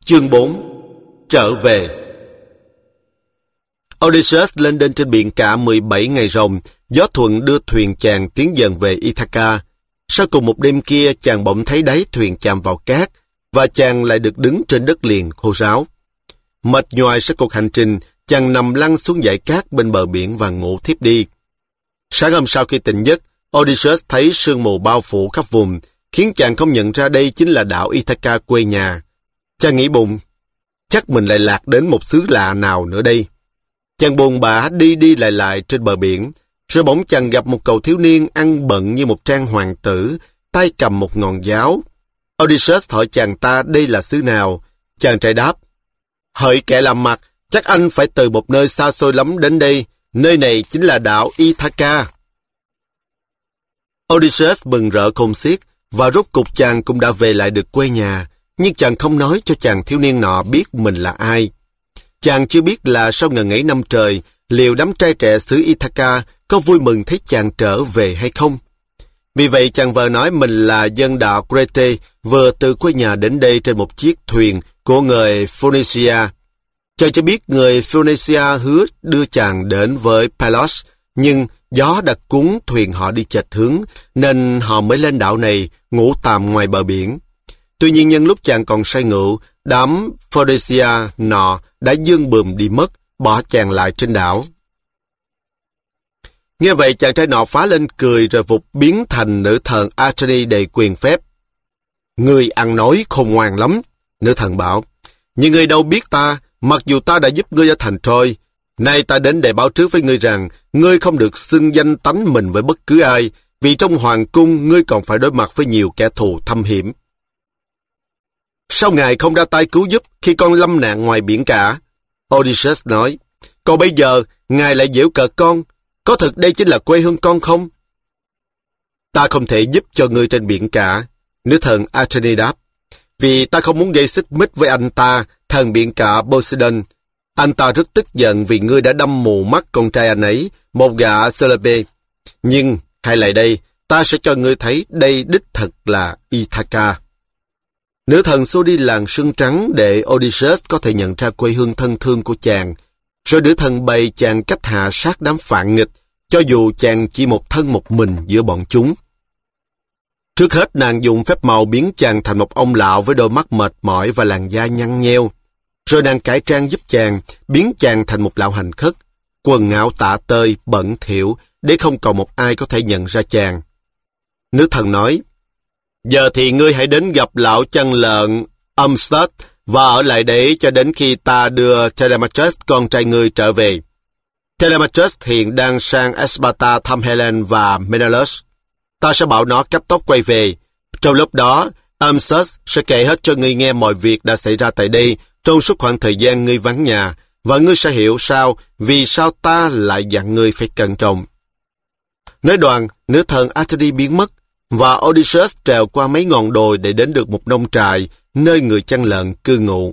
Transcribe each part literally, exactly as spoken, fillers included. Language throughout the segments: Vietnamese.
Chương bốn. Trở về. Odysseus lên đên trên biển cả mười bảy ngày ròng, gió thuận đưa thuyền chàng tiến dần về Ithaca. Sau cùng một đêm kia, chàng bỗng thấy đáy thuyền chạm vào cát, và chàng lại được đứng trên đất liền khô ráo. Mệt nhoài sau cuộc hành trình, chàng nằm lăn xuống dãy cát bên bờ biển và ngủ thiếp đi. Sáng hôm sau khi tỉnh giấc, Odysseus thấy sương mù bao phủ khắp vùng, khiến chàng không nhận ra đây chính là đảo Ithaca quê nhà. Chàng nghĩ bụng, chắc mình lại lạc đến một xứ lạ nào nữa đây. Chàng buồn bã đi đi lại lại trên bờ biển, rồi bỗng chàng gặp một cậu thiếu niên ăn bận như một trang hoàng tử, tay cầm một ngọn giáo. Odysseus hỏi chàng ta đây là xứ nào. Chàng trai đáp, hỡi kẻ làm mặt, chắc anh phải từ một nơi xa xôi lắm đến đây, nơi này chính là đảo Ithaca. Odysseus mừng rỡ khôn xiết, và rốt cục chàng cũng đã về lại được quê nhà, nhưng chàng không nói cho chàng thiếu niên nọ biết mình là ai. Chàng chưa biết là sau ngần ấy năm trời, liệu đám trai trẻ xứ Ithaca có vui mừng thấy chàng trở về hay không. Vì vậy chàng vờ nói mình là dân đảo Crete, vừa từ quê nhà đến đây trên một chiếc thuyền của người Phoenicia. Chàng cho biết người Phoenicia hứa đưa chàng đến với Palos, nhưng gió đã cuốn thuyền họ đi chệch hướng, nên họ mới lên đảo này, ngủ tạm ngoài bờ biển. Tuy nhiên nhân lúc chàng còn say rượu, đám Phoenicia nọ đã dương bườm đi mất, bỏ chàng lại trên đảo. Nghe vậy chàng trai nọ phá lên cười rồi vụt biến thành nữ thần Athene đầy quyền phép. Ngươi ăn nói khôn ngoan lắm, nữ thần bảo. Nhưng ngươi đâu biết ta, mặc dù ta đã giúp ngươi ở thành Troy. Nay ta đến để báo trước với ngươi rằng, ngươi không được xưng danh tánh mình với bất cứ ai, vì trong hoàng cung ngươi còn phải đối mặt với nhiều kẻ thù thâm hiểm. Sao ngài không ra tay cứu giúp khi con lâm nạn ngoài biển cả? Odysseus nói. Còn bây giờ, ngài lại giễu cợt con. Có thực đây chính là quê hương con không? Ta không thể giúp cho ngươi trên biển cả, nữ thần Athene đáp. Vì ta không muốn gây xích mích với anh ta, thần biển cả Poseidon. Anh ta rất tức giận vì ngươi đã đâm mù mắt con trai anh ấy, một gã Celebe. Nhưng, hãy lại đây, ta sẽ cho ngươi thấy đây đích thực là Ithaca. Nữ thần xô đi làn sương trắng để Odysseus có thể nhận ra quê hương thân thương của chàng. Rồi nữ thần bày chàng cách hạ sát đám phản nghịch, cho dù chàng chỉ một thân một mình giữa bọn chúng. Trước hết nàng dùng phép màu biến chàng thành một ông lão với đôi mắt mệt mỏi và làn da nhăn nheo. Rồi nàng cải trang giúp chàng, biến chàng thành một lão hành khất, quần áo tả tơi, bẩn thỉu, để không còn một ai có thể nhận ra chàng. Nữ thần nói, giờ thì ngươi hãy đến gặp lão chăn lợn Amstrad và ở lại đấy cho đến khi ta đưa Telemachus con trai ngươi trở về. Telemachus hiện đang sang Sparta thăm Helen và Menelaus. Ta sẽ bảo nó cấp tốc quay về. Trong lúc đó, Amstrad sẽ kể hết cho ngươi nghe mọi việc đã xảy ra tại đây trong suốt khoảng thời gian ngươi vắng nhà, và ngươi sẽ hiểu sao vì sao ta lại dặn ngươi phải cẩn trọng. Nói đoạn, nữ thần Athene biến mất, và Odysseus trèo qua mấy ngọn đồi để đến được một nông trại, nơi người chăn lợn cư ngụ.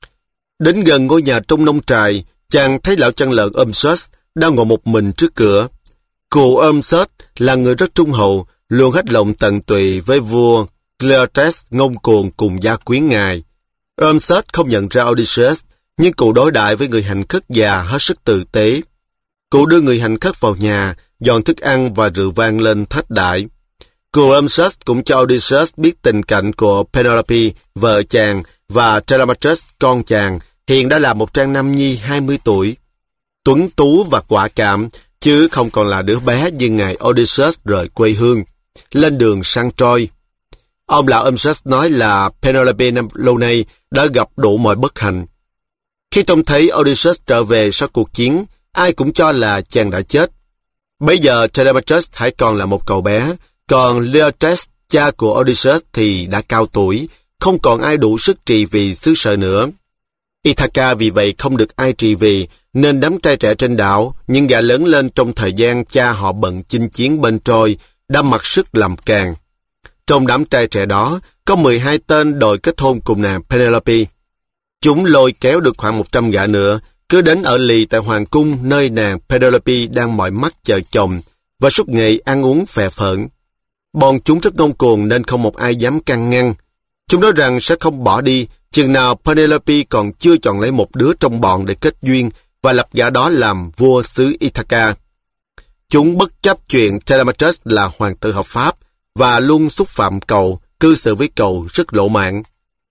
Đến gần ngôi nhà trong nông trại, chàng thấy lão chăn lợn Amstrad đang ngồi một mình trước cửa. Cụ Amstrad là người rất trung hậu, luôn hết lòng tận tụy với vua Cleotres ngông cuồng cùng gia quyến ngài. Amstrad không nhận ra Odysseus, nhưng cụ đối đãi với người hành khất già hết sức tử tế. Cụ đưa người hành khất vào nhà, dọn thức ăn và rượu vang lên thách đãi. Cụ Amstrad cũng cho Odysseus biết tình cảnh của Penelope, vợ chàng, và Telemachus, con chàng, hiện đã là một trang nam nhi hai mươi tuổi. Tuấn tú và quả cảm, chứ không còn là đứa bé như ngày Odysseus rời quê hương, lên đường sang Troy. Ông lão Amstrad nói là Penelope lâu nay đã gặp đủ mọi bất hạnh. Khi trông thấy Odysseus trở về sau cuộc chiến, ai cũng cho là chàng đã chết. Bây giờ Telemachus hãy còn là một cậu bé, còn Leotres, cha của Odysseus thì đã cao tuổi, không còn ai đủ sức trị vì xứ sở nữa. Ithaca vì vậy không được ai trị vì, nên đám trai trẻ trên đảo, những gã lớn lên trong thời gian cha họ bận chinh chiến bên Troy, đã mặc sức làm càng. Trong đám trai trẻ đó, có mười hai tên đòi kết hôn cùng nàng Penelope. Chúng lôi kéo được khoảng một trăm gã nữa, cứ đến ở lì tại hoàng cung nơi nàng Penelope đang mỏi mắt chờ chồng, và suốt ngày ăn uống phè phỡn. Bọn chúng rất ngông cuồng nên không một ai dám can ngăn. Chúng nói rằng sẽ không bỏ đi, chừng nào Penelope còn chưa chọn lấy một đứa trong bọn để kết duyên và lập gã đó làm vua xứ Ithaca. Chúng bất chấp chuyện Telemachus là hoàng tử hợp pháp và luôn xúc phạm cậu, cư xử với cậu rất lỗ mãn.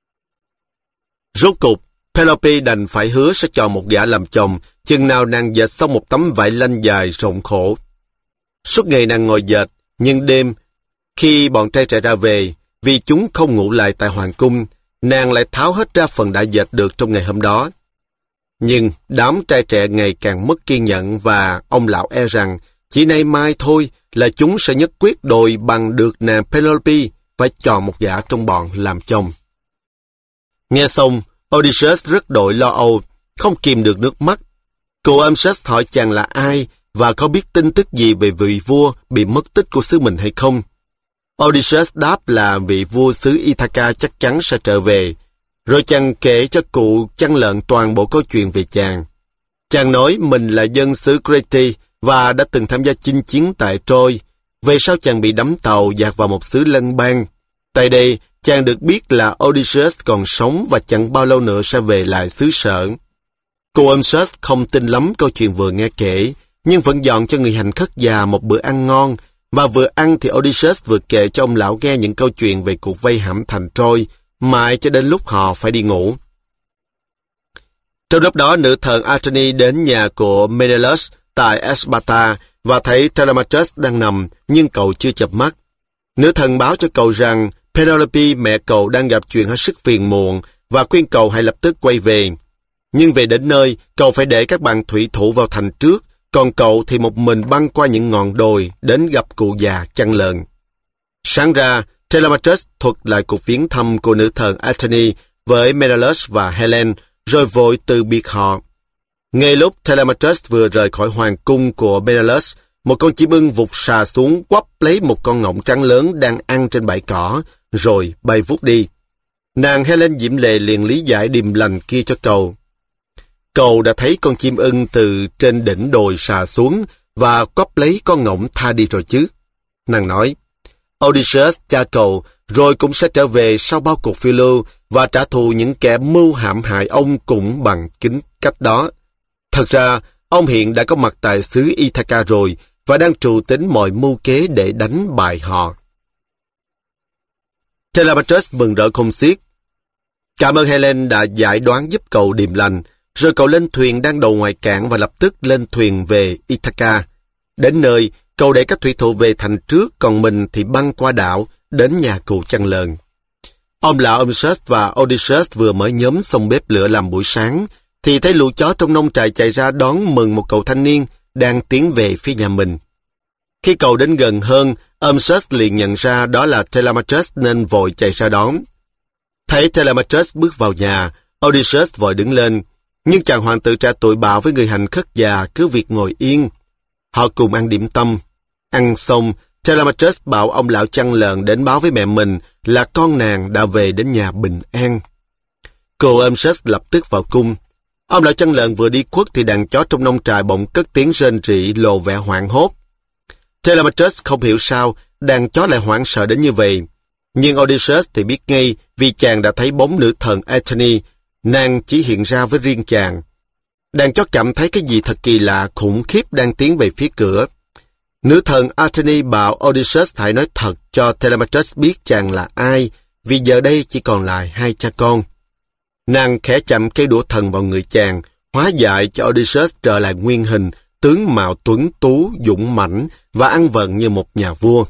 Rốt cục, Penelope đành phải hứa sẽ chọn một gã làm chồng, chừng nào nàng dệt xong một tấm vải lanh dài rộng khổ. Suốt ngày nàng ngồi dệt, nhưng đêm, khi bọn trai trẻ ra về, vì chúng không ngủ lại tại hoàng cung, nàng lại tháo hết ra phần đã dệt được trong ngày hôm đó. Nhưng đám trai trẻ ngày càng mất kiên nhẫn và ông lão e rằng chỉ nay mai thôi là chúng sẽ nhất quyết đòi bằng được nàng Penelope phải chọn một gã trong bọn làm chồng. Nghe xong, Odysseus rất đội lo âu, không kìm được nước mắt. Cô Amses hỏi chàng là ai và có biết tin tức gì về vị vua bị mất tích của xứ mình hay không. Odysseus đáp là vị vua xứ Ithaca chắc chắn sẽ trở về. Rồi chàng kể cho cụ chăn lợn toàn bộ câu chuyện về chàng. Chàng nói mình là dân xứ Crete và đã từng tham gia chinh chiến tại Troy. Về sau chàng bị đắm tàu dạt vào một xứ lân bang. Tại đây, chàng được biết là Odysseus còn sống và chẳng bao lâu nữa sẽ về lại xứ sở. Cô Amses không tin lắm câu chuyện vừa nghe kể, nhưng vẫn dọn cho người hành khất già một bữa ăn ngon, và vừa ăn thì Odysseus vừa kể cho ông lão nghe những câu chuyện về cuộc vây hãm thành Troy, mãi cho đến lúc họ phải đi ngủ. Trong lúc đó, nữ thần Athene đến nhà của Menelaus tại Sparta và thấy Telemachus đang nằm, nhưng cậu chưa chợp mắt. Nữ thần báo cho cậu rằng Penelope mẹ cậu đang gặp chuyện hết sức phiền muộn và khuyên cậu hãy lập tức quay về. Nhưng về đến nơi, cậu phải để các bạn thủy thủ vào thành trước, còn cậu thì một mình băng qua những ngọn đồi đến gặp cụ già chăn lợn. Sáng ra, Telemachus thuật lại cuộc viếng thăm của nữ thần Athene với Menelaus và Helen, rồi vội từ biệt họ. Ngay lúc Telemachus vừa rời khỏi hoàng cung của Menelaus, một con chim ưng vụt xà xuống quắp lấy một con ngỗng trắng lớn đang ăn trên bãi cỏ, rồi bay vút đi. Nàng Helen diễm lệ liền lý giải điềm lành kia cho cậu. Cậu đã thấy con chim ưng từ trên đỉnh đồi xà xuống và quắp lấy con ngỗng tha đi rồi chứ. Nàng nói, Odysseus cha cậu rồi cũng sẽ trở về sau bao cuộc phiêu lưu và trả thù những kẻ mưu hãm hại ông cũng bằng kính cách đó. Thật ra, ông hiện đã có mặt tại xứ Ithaca rồi và đang trù tính mọi mưu kế để đánh bại họ. Telemachus mừng rỡ không xiết. Cảm ơn Helen đã giải đoán giúp cậu điềm lành, rồi cậu lên thuyền đang đậu ngoài cảng và lập tức lên thuyền về Ithaca. Đến nơi, cậu để các thủy thủ về thành trước, còn mình thì băng qua đảo, đến nhà cụ chăn lợn. Ông lão Amses và Odysseus vừa mới nhóm xong bếp lửa làm buổi sáng, thì thấy lũ chó trong nông trại chạy ra đón mừng một cậu thanh niên đang tiến về phía nhà mình. Khi cậu đến gần hơn, Amses liền nhận ra đó là Telemachus nên vội chạy ra đón. Thấy Telemachus bước vào nhà, Odysseus vội đứng lên, nhưng chàng hoàng tử trẻ tuổi bảo với người hành khất già cứ việc ngồi yên. Họ cùng ăn điểm tâm. Ăn xong, Telemachus bảo ông lão chăn lợn đến báo với mẹ mình là con nàng đã về đến nhà bình an. Cô Amses lập tức vào cung. Ông lão chăn lợn vừa đi khuất thì đàn chó trong nông trại bỗng cất tiếng rên rỉ lộ vẻ hoảng hốt. Telemachus không hiểu sao đàn chó lại hoảng sợ đến như vậy. Nhưng Odysseus thì biết ngay vì chàng đã thấy bóng nữ thần Athene, nàng chỉ hiện ra với riêng chàng. Đàn chó cảm thấy cái gì thật kỳ lạ khủng khiếp đang tiến về phía cửa. Nữ thần Athene bảo Odysseus hãy nói thật cho Telemachus biết chàng là ai, vì giờ đây chỉ còn lại hai cha con. Nàng khẽ chạm cây đũa thần vào người chàng, hóa giải cho Odysseus trở lại nguyên hình, tướng mạo tuấn tú, dũng mãnh và ăn vận như một nhà vua.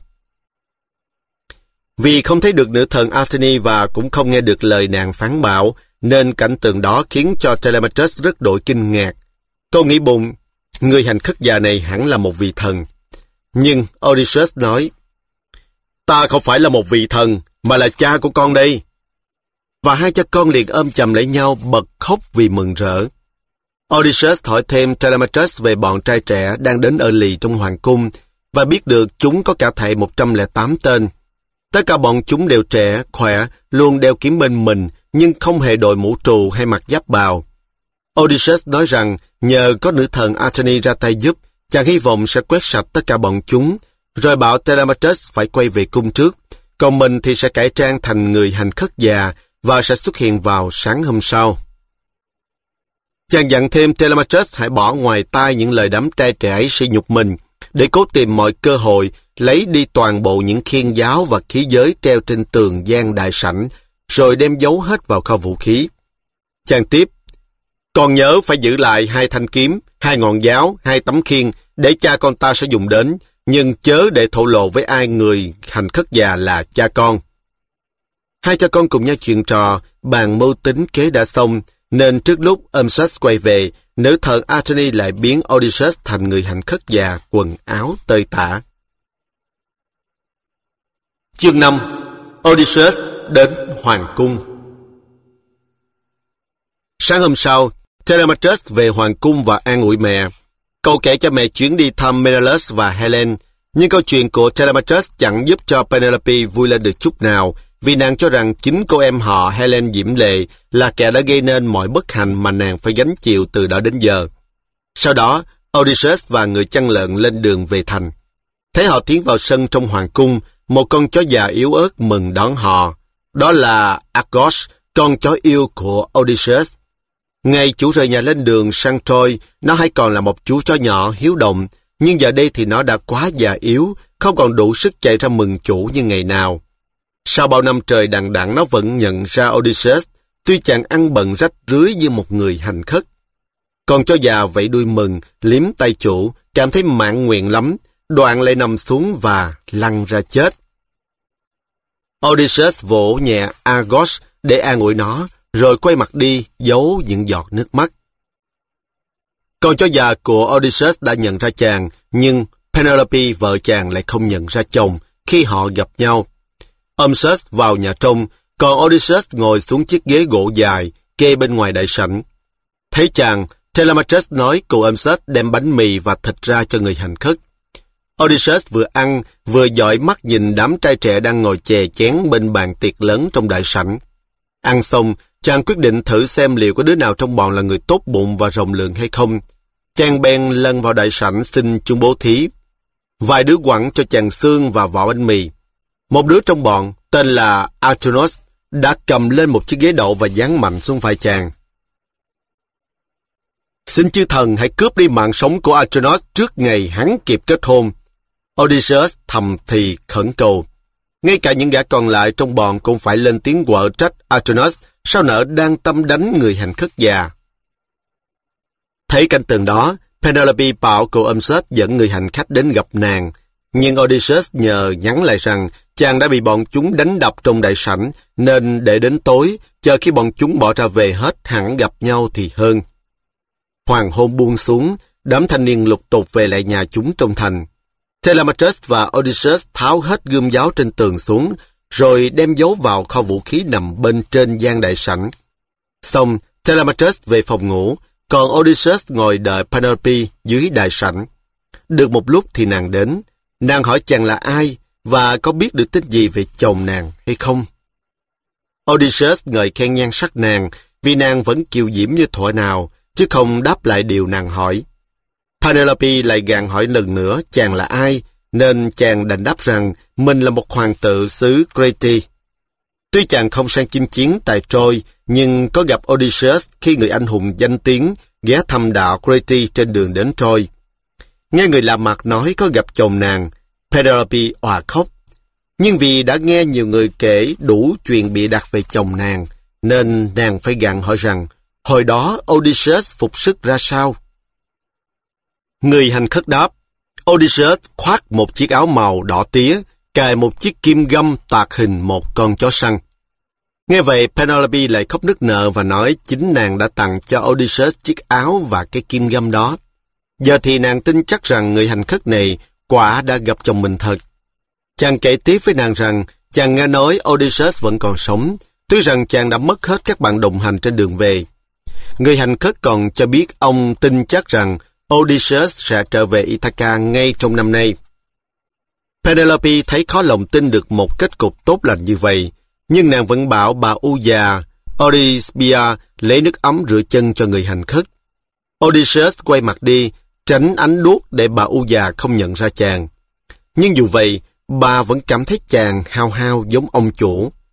Vì không thấy được nữ thần Athene và cũng không nghe được lời nàng phán bảo, nên cảnh tượng đó khiến cho Telemachus rất đổi kinh ngạc. Cậu nghĩ bụng, người hành khất già này hẳn là một vị thần. Nhưng Odysseus nói, ta không phải là một vị thần, mà là cha của con đây. Và hai cha con liền ôm chầm lấy nhau bật khóc vì mừng rỡ. Odysseus hỏi thêm Telemachus về bọn trai trẻ đang đến ở lì trong hoàng cung, và biết được chúng có cả thảy một trăm lẻ tám tên. Tất cả bọn chúng đều trẻ, khỏe, luôn đeo kiếm bên mình, nhưng không hề đội mũ trù hay mặc giáp bào. Odysseus nói rằng nhờ có nữ thần Athene ra tay giúp, chàng hy vọng sẽ quét sạch tất cả bọn chúng, rồi bảo Telemachus phải quay về cung trước, còn mình thì sẽ cải trang thành người hành khất già và sẽ xuất hiện vào sáng hôm sau. Chàng dặn thêm Telemachus hãy bỏ ngoài tai những lời đám trai trẻ ấy sỉ nhục mình, để cố tìm mọi cơ hội lấy đi toàn bộ những khiên giáo và khí giới treo trên tường gian đại sảnh, rồi đem giấu hết vào kho vũ khí. Chàng tiếp, còn nhớ phải giữ lại hai thanh kiếm, hai ngọn giáo, hai tấm khiên để cha con ta sẽ dùng đến, nhưng chớ để thổ lộ với ai người hành khất già là cha con. Hai cha con cùng nhau chuyện trò, bàn mưu tính kế đã xong, nên trước lúc Amsus quay về, nữ thần Athene lại biến Odysseus thành người hành khất già, quần áo tơi tả. Chương năm. Odysseus đến hoàng cung. Sáng hôm sau, Telemachus về hoàng cung và an ủi mẹ. Cậu kể cho mẹ chuyến đi thăm Menelaus và Helen, nhưng câu chuyện của Telemachus chẳng giúp cho Penelope vui lên được chút nào, vì nàng cho rằng chính cô em họ Helen diễm lệ là kẻ đã gây nên mọi bất hạnh mà nàng phải gánh chịu từ đó đến giờ. Sau đó, Odysseus và người chăn lợn lên đường về thành. Thấy họ tiến vào sân trong hoàng cung, một con chó già yếu ớt mừng đón họ. Đó là Argos, con chó yêu của Odysseus. Ngày chủ rời nhà lên đường sang Troy, nó hay còn là một chú chó nhỏ hiếu động, nhưng giờ đây thì nó đã quá già yếu, không còn đủ sức chạy ra mừng chủ như ngày nào. Sau bao năm trời đằng đẵng nó vẫn nhận ra Odysseus, tuy chàng ăn bận rách rưới như một người hành khất. Con chó già vẫy đuôi mừng, liếm tay chủ, cảm thấy mãn nguyện lắm, đoạn lại nằm xuống và lăn ra chết. Odysseus vỗ nhẹ Argos để an ủi nó, rồi quay mặt đi, giấu những giọt nước mắt. Con chó già của Odysseus đã nhận ra chàng, nhưng Penelope, vợ chàng, lại không nhận ra chồng khi họ gặp nhau. Amsus vào nhà trong, còn Odysseus ngồi xuống chiếc ghế gỗ dài, kê bên ngoài đại sảnh. Thấy chàng, Telemachus nói cụ Amsus đem bánh mì và thịt ra cho người hành khất. Odysseus vừa ăn, vừa dõi mắt nhìn đám trai trẻ đang ngồi chè chén bên bàn tiệc lớn trong đại sảnh. Ăn xong, chàng quyết định thử xem liệu có đứa nào trong bọn là người tốt bụng và rộng lượng hay không. Chàng bèn lân vào đại sảnh xin chung bố thí. Vài đứa quẳng cho chàng xương và vỏ bánh mì. Một đứa trong bọn, tên là Artonos, đã cầm lên một chiếc ghế đậu và giáng mạnh xuống vai chàng. Xin chư thần hãy cướp đi mạng sống của Artonos trước ngày hắn kịp kết hôn. Odysseus thầm thì khẩn cầu. Ngay cả những gã còn lại trong bọn cũng phải lên tiếng quở trách Artonos sao nỡ đang tâm đánh người hành khất già. Thấy cảnh tượng đó, Penelope bảo cậu Amsus dẫn người hành khách đến gặp nàng, nhưng Odysseus nhờ nhắn lại rằng chàng đã bị bọn chúng đánh đập trong đại sảnh, nên để đến tối, chờ khi bọn chúng bỏ ra về hết hẳn gặp nhau thì hơn. Hoàng hôn buông xuống, đám thanh niên lục tục về lại nhà chúng trong thành. Telemachus và Odysseus tháo hết gươm giáo trên tường xuống, rồi đem giấu vào kho vũ khí nằm bên trên gian đại sảnh. Xong, Telemachus về phòng ngủ, còn Odysseus ngồi đợi Penelope dưới đại sảnh. Được một lúc thì nàng đến. Nàng hỏi chàng là ai và có biết được tin gì về chồng nàng hay không. Odysseus ngợi khen nhan sắc nàng vì nàng vẫn kiều diễm như thuở nào, chứ không đáp lại điều nàng hỏi. Penelope lại gàn hỏi lần nữa chàng là ai, nên chàng đành đáp rằng mình là một hoàng tử xứ Crete. Tuy chàng không sang chinh chiến tại Troy, nhưng có gặp Odysseus khi người anh hùng danh tiếng ghé thăm đảo Crete trên đường đến Troy. Nghe người lạ mặt nói có gặp chồng nàng, Penelope òa khóc. Nhưng vì đã nghe nhiều người kể đủ chuyện bịa đặt về chồng nàng, nên nàng phải gặng hỏi rằng hồi đó Odysseus phục sức ra sao. Người hành khất đáp, Odysseus khoác một chiếc áo màu đỏ tía, cài một chiếc kim găm tạc hình một con chó săn. Nghe vậy, Penelope lại khóc nức nở và nói chính nàng đã tặng cho Odysseus chiếc áo và cái kim găm đó. Giờ thì nàng tin chắc rằng người hành khất này quả đã gặp chồng mình thật. Chàng kể tiếp với nàng rằng chàng nghe nói Odysseus vẫn còn sống, tuy rằng chàng đã mất hết các bạn đồng hành trên đường về. Người hành khất còn cho biết ông tin chắc rằng Odysseus sẽ trở về Ithaca ngay trong năm nay. Penelope thấy khó lòng tin được một kết cục tốt lành như vậy, nhưng nàng vẫn bảo bà u già Oresbia lấy nước ấm rửa chân cho người hành khất. Odysseus quay mặt đi, tránh ánh đuốc để bà u già không nhận ra chàng. Nhưng dù vậy, bà vẫn cảm thấy chàng hao hao giống ông chủ.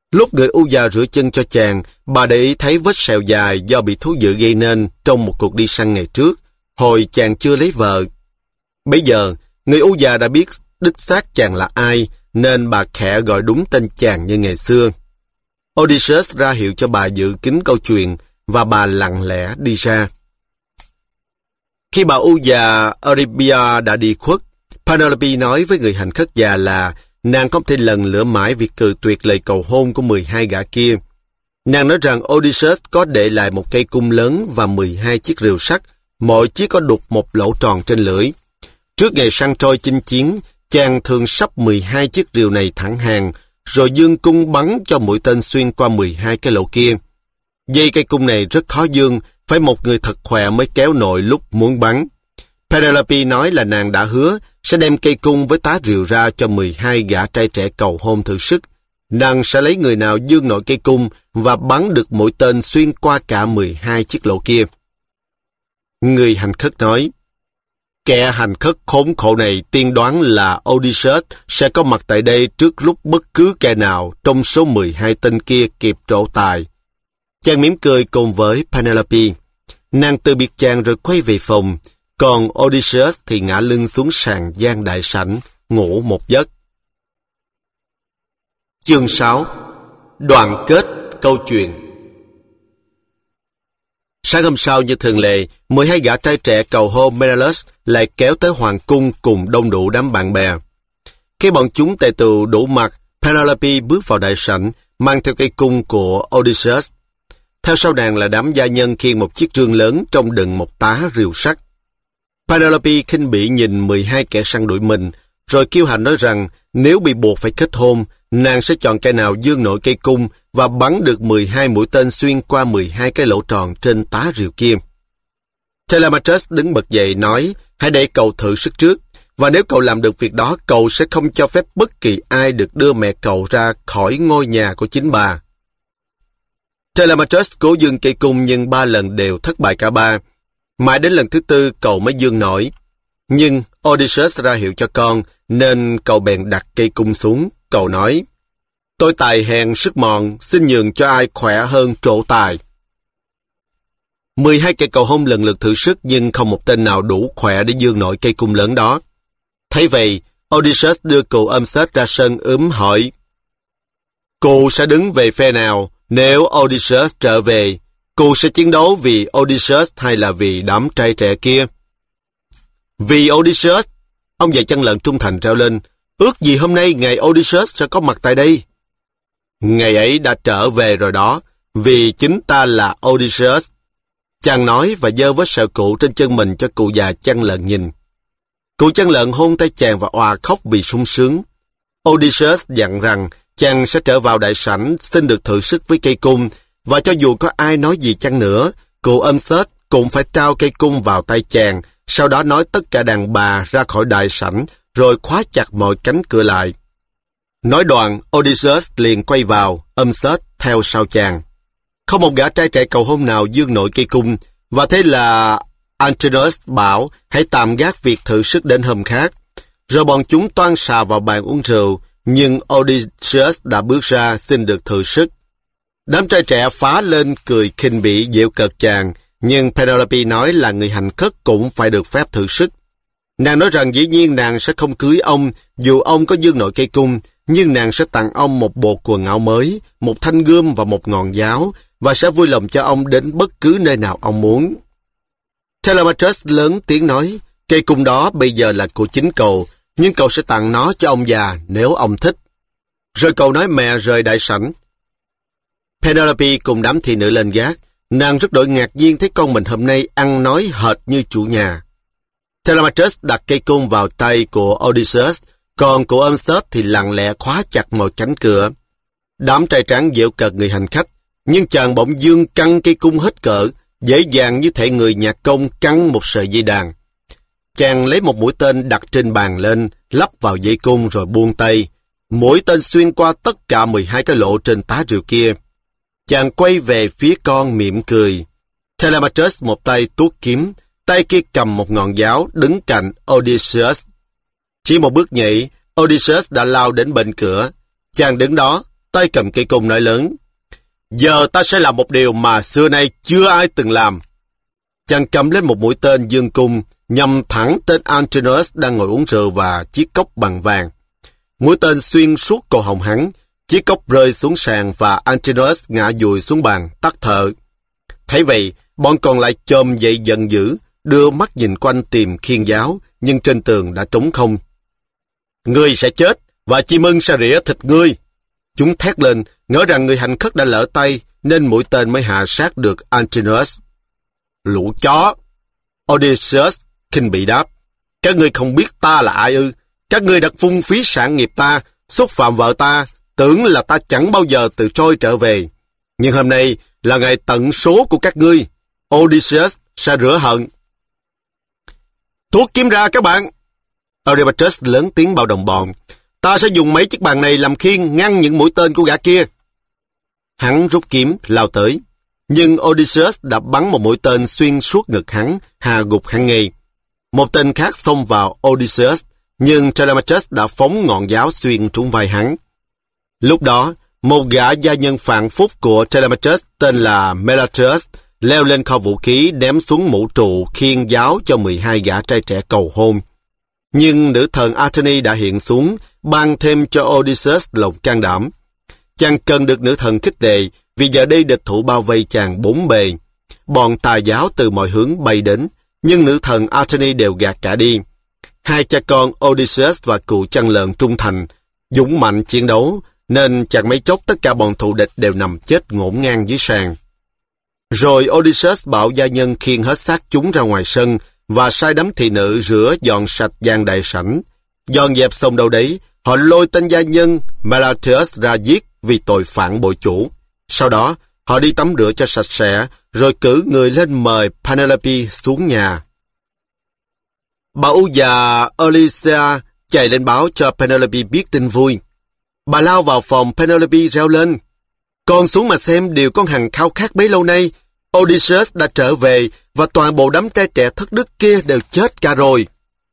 Lúc người u già rửa chân cho chàng, bà để ý thấy vết sẹo dài do bị thú dữ gây nên trong một cuộc đi săn ngày trước, hồi chàng chưa lấy vợ. Bây giờ, người u già đã biết đích xác chàng là ai, nên bà khẽ gọi đúng tên chàng như ngày xưa. Odysseus ra hiệu cho bà giữ kín câu chuyện, và bà lặng lẽ đi ra. Khi bà u già Eurybia đã đi khuất, Penelope nói với người hành khất già là nàng không thể lần lữa mãi việc cự tuyệt lời cầu hôn của mười hai gã kia. Nàng nói rằng Odysseus có để lại một cây cung lớn và mười hai chiếc rìu sắt, mỗi chiếc có đục một lỗ tròn trên lưỡi. Trước ngày săn trôi chinh chiến, chàng thường sắp mười hai chiếc rìu này thẳng hàng, rồi dương cung bắn cho mũi tên xuyên qua mười hai cái lỗ kia. Dây cây cung này rất khó dương, phải một người thật khỏe mới kéo nổi lúc muốn bắn. Penelope nói là nàng đã hứa sẽ đem cây cung với tá rìu ra cho mười hai gã trai trẻ cầu hôn thử sức. Nàng sẽ lấy người nào dương nổi cây cung và bắn được mũi tên xuyên qua cả mười hai chiếc lỗ kia. Người hành khất nói, kẻ hành khất khốn khổ này tiên đoán là Odysseus sẽ có mặt tại đây trước lúc bất cứ kẻ nào trong số mười hai tên kia kịp trổ tài. Chàng mỉm cười cùng với Penelope. Nàng từ biệt chàng rồi quay về phòng, còn Odysseus thì ngã lưng xuống sàn gian đại sảnh, ngủ một giấc. Chương sáu. Đoạn kết câu chuyện. Sáng hôm sau như thường lệ, mười hai gã trai trẻ cầu hôn Menelaus lại kéo tới hoàng cung cùng đông đủ đám bạn bè. Khi bọn chúng tề tựu đủ mặt, Penelope bước vào đại sảnh, mang theo cây cung của Odysseus. Theo sau nàng là đám gia nhân khiêng một chiếc rương lớn trong đựng một tá rìu sắt. Penelope khinh bỉ nhìn mười hai kẻ săn đuổi mình, rồi kiêu hãnh nói rằng nếu bị buộc phải kết hôn, nàng sẽ chọn kẻ nào dương nổi cây cung và bắn được mười hai mũi tên xuyên qua mười hai cái lỗ tròn trên tá rìu kia. Telemachus đứng bật dậy nói, hãy để cậu thử sức trước, và nếu cậu làm được việc đó, cậu sẽ không cho phép bất kỳ ai được đưa mẹ cậu ra khỏi ngôi nhà của chính bà. Telemachus cố dương cây cung nhưng ba lần đều thất bại cả ba. Mãi đến lần thứ tư cậu mới dương nổi. Nhưng Odysseus ra hiệu cho con, nên cậu bèn đặt cây cung xuống. Cậu nói, tôi tài hèn sức mòn, xin nhường cho ai khỏe hơn trổ tài. Mười hai kẻ cầu hôn lần lượt thử sức, nhưng không một tên nào đủ khỏe để dương nổi cây cung lớn đó. Thấy vậy, Odysseus đưa cụ Omset ra sân ướm hỏi, cụ sẽ đứng về phe nào? Nếu Odysseus trở về, cụ sẽ chiến đấu vì Odysseus hay là vì đám trai trẻ kia? Vì Odysseus, ông già chăn lợn trung thành reo lên, ước gì hôm nay ngày Odysseus sẽ có mặt tại đây. Ngày ấy đã trở về rồi đó, vì chính ta là Odysseus. Chàng nói và giơ vết sẹo cụ trên chân mình cho cụ già chăn lợn nhìn. Cụ chăn lợn hôn tay chàng và òa khóc vì sung sướng. Odysseus dặn rằng chàng sẽ trở vào đại sảnh xin được thử sức với cây cung, và cho dù có ai nói gì chăng nữa, cụ Omset cũng phải trao cây cung vào tay chàng, sau đó nói tất cả đàn bà ra khỏi đại sảnh, rồi khóa chặt mọi cánh cửa lại. Nói đoạn, Odysseus liền quay vào, Omset theo sau chàng. Không một gã trai trẻ cầu hôn nào dương nổi cây cung, và thế là Antinous bảo hãy tạm gác việc thử sức đến hôm khác. Rồi bọn chúng toan xà vào bàn uống rượu, nhưng Odysseus đã bước ra xin được thử sức. Đám trai trẻ phá lên cười khinh bỉ giễu cợt chàng, nhưng Penelope nói là người hành khất cũng phải được phép thử sức. Nàng nói rằng dĩ nhiên nàng sẽ không cưới ông dù ông có dương nổi cây cung, nhưng nàng sẽ tặng ông một bộ quần áo mới, một thanh gươm và một ngọn giáo, và sẽ vui lòng cho ông đến bất cứ nơi nào ông muốn. Telemachus lớn tiếng nói, cây cung đó bây giờ là của chính cậu, nhưng cậu sẽ tặng nó cho ông già nếu ông thích. Rồi cậu nói mẹ rời đại sảnh. Penelope cùng đám thị nữ lên gác. Nàng rất đổi ngạc nhiên thấy con mình hôm nay ăn nói hệt như chủ nhà. Telemachus đặt cây cung vào tay của Odysseus, còn của Omset thì lặng lẽ khóa chặt mọi cánh cửa. Đám trai tráng giễu cợt người hành khách, nhưng chàng bỗng dương căng cây cung hết cỡ, dễ dàng như thể người nhạc công căng một sợi dây đàn. Chàng lấy một mũi tên đặt trên bàn lên, lắp vào dây cung rồi buông tay. Mũi tên xuyên qua tất cả mười hai cái lỗ trên tá rìu kia. Chàng quay về phía con mỉm cười. Telemachus một tay tuốt kiếm, tay kia cầm một ngọn giáo đứng cạnh Odysseus. Chỉ một bước nhảy, Odysseus đã lao đến bên cửa. Chàng đứng đó, tay cầm cây cung nói lớn. Giờ ta sẽ làm một điều mà xưa nay chưa ai từng làm. Chàng cầm lên một mũi tên dương cung, nhằm thẳng tên Antinous đang ngồi uống rượu và chiếc cốc bằng vàng. Mũi tên xuyên suốt cổ họng hắn, chiếc cốc rơi xuống sàn và Antinous ngã dùi xuống bàn, tắt thở. Thấy vậy, bọn còn lại chồm dậy giận dữ, đưa mắt nhìn quanh tìm khiên giáo, nhưng trên tường đã trống không. Ngươi sẽ chết, và chim ưng sẽ rỉa thịt ngươi. Chúng thét lên, ngỡ rằng người hành khất đã lỡ tay, nên mũi tên mới hạ sát được Antinous. Lũ chó! Odysseus khinh bị đáp. Các ngươi không biết ta là ai ư? Các ngươi đã phung phí sản nghiệp ta, xúc phạm vợ ta, tưởng là ta chẳng bao giờ từ trôi trở về. Nhưng hôm nay là ngày tận số của các ngươi. Odysseus sẽ rửa hận. Thuốc kiếm ra các bạn! Eurybates lớn tiếng bảo đồng bọn. Ta sẽ dùng mấy chiếc bàn này làm khiên ngăn những mũi tên của gã kia. Hắn rút kiếm, lao tới. Nhưng Odysseus đã bắn một mũi tên xuyên suốt ngực hắn, hạ gục hắn ngay. Một tên khác xông vào Odysseus, nhưng Telemachus đã phóng ngọn giáo xuyên trúng vai hắn. Lúc đó, một gã gia nhân phản phúc của Telemachus tên là Melatheus leo lên kho vũ khí ném xuống mũ trụ khiên giáo cho mười hai gã trai trẻ cầu hôn. Nhưng nữ thần Athene đã hiện xuống, ban thêm cho Odysseus lòng can đảm. Chàng cần được nữ thần khích lệ, vì giờ đây địch thủ bao vây chàng bốn bề. Bọn tà giáo từ mọi hướng bay đến, nhưng nữ thần Athene đều gạt cả đi. Hai cha con Odysseus và cụ chăn lợn trung thành, dũng mạnh chiến đấu, nên chẳng mấy chốc tất cả bọn thù địch đều nằm chết ngổn ngang dưới sàn. Rồi Odysseus bảo gia nhân khiêng hết xác chúng ra ngoài sân, và sai đám thị nữ rửa dọn sạch gian đại sảnh. Dọn dẹp xong đâu đấy, họ lôi tên gia nhân Melatheus ra giết vì tội phản bội chủ. Sau đó, họ đi tắm rửa cho sạch sẽ, rồi cử người lên mời Penelope xuống nhà. Bà U già Olysia chạy lên báo cho Penelope biết tin vui. Bà lao vào phòng Penelope reo lên. Con xuống mà xem điều con hằng khao khát bấy lâu nay. Odysseus đã trở về và toàn bộ đám trai trẻ thất đức kia đều chết cả rồi.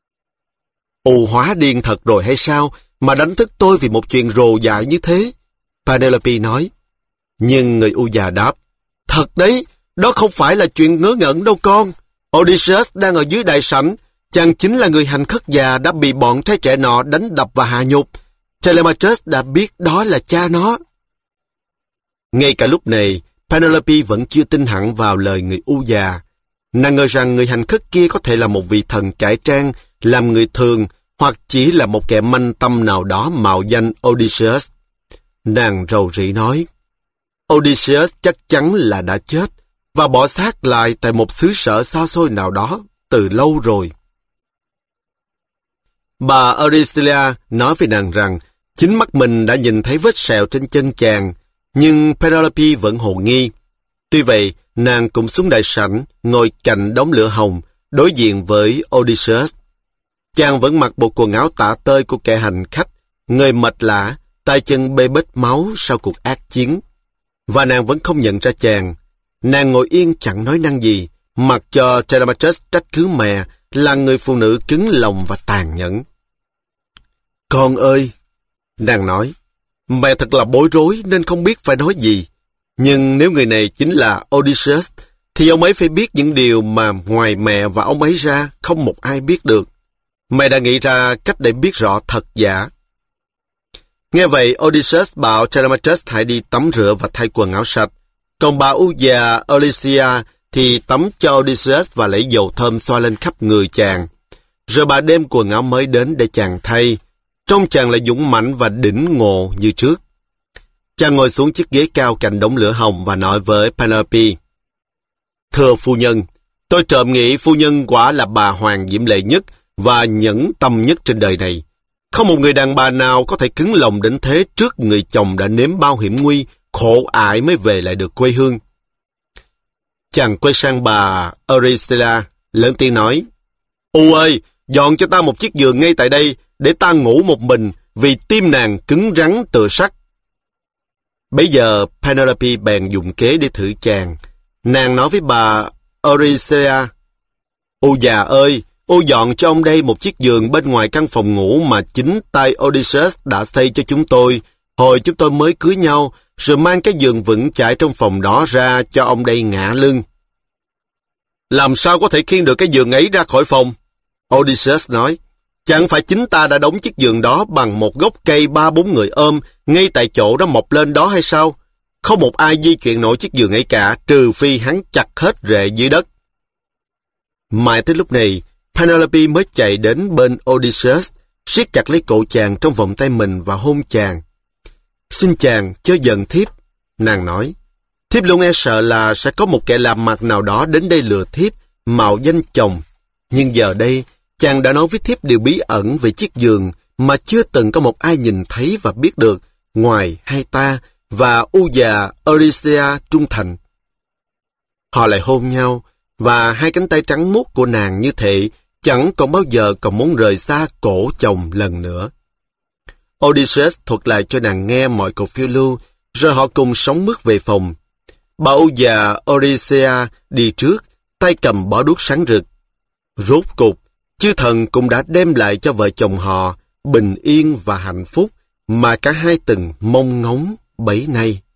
U hóa điên thật rồi hay sao mà đánh thức tôi vì một chuyện rồ dại như thế? Penelope nói. Nhưng người U già đáp. Thật đấy, đó không phải là chuyện ngớ ngẩn đâu con. Odysseus đang ở dưới đại sảnh. Chàng chính là người hành khất già đã bị bọn trai trẻ nọ đánh đập và hạ nhục. Telemachus đã biết đó là cha nó. Ngay cả lúc này, Penelope vẫn chưa tin hẳn vào lời người U già. Nàng ngờ rằng người hành khất kia có thể là một vị thần cải trang, làm người thường, hoặc chỉ là một kẻ manh tâm nào đó mạo danh Odysseus. Nàng rầu rĩ nói, Odysseus chắc chắn là đã chết, và bỏ xác lại tại một xứ sở xa xôi nào đó, từ lâu rồi. Bà Eurycleia nói với nàng rằng, chính mắt mình đã nhìn thấy vết sẹo trên chân chàng, nhưng Penelope vẫn hồ nghi. Tuy vậy, nàng cũng xuống đại sảnh, ngồi cạnh đống lửa hồng, đối diện với Odysseus. Chàng vẫn mặc bộ quần áo tả tơi của kẻ hành khách, người mệt lả, tay chân bê bết máu sau cuộc ác chiến. Và nàng vẫn không nhận ra chàng. Nàng ngồi yên chẳng nói năng gì, mặc cho Telemachus trách cứ mẹ là người phụ nữ cứng lòng và tàn nhẫn. Con ơi! Nàng nói, mẹ thật là bối rối nên không biết phải nói gì. Nhưng nếu người này chính là Odysseus, thì ông ấy phải biết những điều mà ngoài mẹ và ông ấy ra không một ai biết được. Mẹ đã nghĩ ra cách để biết rõ thật giả. Nghe vậy, Odysseus bảo Telemachus hãy đi tắm rửa và thay quần áo sạch. Còn bà U già Olysia thì tắm cho Odysseus và lấy dầu thơm xoa lên khắp người chàng. Rồi bà đem quần áo mới đến để chàng thay. Trông chàng lại dũng mãnh và đỉnh ngộ như trước. Chàng ngồi xuống chiếc ghế cao cạnh đống lửa hồng và nói với Penelope. Thưa phu nhân, tôi trộm nghĩ phu nhân quả là bà hoàng diễm lệ nhất và nhẫn tâm nhất trên đời này. Không một người đàn bà nào có thể cứng lòng đến thế trước người chồng đã nếm bao hiểm nguy, khổ ải mới về lại được quê hương. Chàng quay sang bà Eurycleia, lớn tiếng nói, U ơi, dọn cho ta một chiếc giường ngay tại đây, để ta ngủ một mình, vì tim nàng cứng rắn tựa sắt. Bấy giờ Penelope bèn dùng kế để thử chàng. Nàng nói với bà Eurycleia, U già ơi, ô dọn cho ông đây một chiếc giường bên ngoài căn phòng ngủ mà chính tay Odysseus đã xây cho chúng tôi, Hồi chúng tôi mới cưới nhau, rồi mang cái giường vững chãi trong phòng đó ra cho ông đây ngả lưng. Làm sao có thể khiêng được cái giường ấy ra khỏi phòng? Odysseus nói, chẳng phải chính ta đã đóng chiếc giường đó bằng một gốc cây ba bốn người ôm, ngay tại chỗ đó mọc lên đó hay sao? Không một ai di chuyển nổi chiếc giường ấy cả, trừ phi hắn chặt hết rễ dưới đất. Mãi tới lúc này, Penelope mới chạy đến bên Odysseus, siết chặt lấy cổ chàng trong vòng tay mình và hôn chàng. Xin chàng, chớ giận thiếp, nàng nói. Thiếp luôn e sợ là sẽ có một kẻ làm mặt nào đó đến đây lừa thiếp, mạo danh chồng. Nhưng giờ đây, chàng đã nói với thiếp điều bí ẩn về chiếc giường mà chưa từng có một ai nhìn thấy và biết được, ngoài hai ta và u già Euryclea trung thành. Họ lại hôn nhau, và hai cánh tay trắng muốt của nàng như thế chẳng còn bao giờ còn muốn rời xa cổ chồng lần nữa. Odysseus thuật lại cho nàng nghe mọi cuộc phiêu lưu, rồi họ cùng sống mướt về phòng. Bà u già Euryclea đi trước, tay cầm bó đuốc sáng rực. Rốt cục, chư thần cũng đã đem lại cho vợ chồng họ bình yên và hạnh phúc mà cả hai từng mong ngóng bấy nay.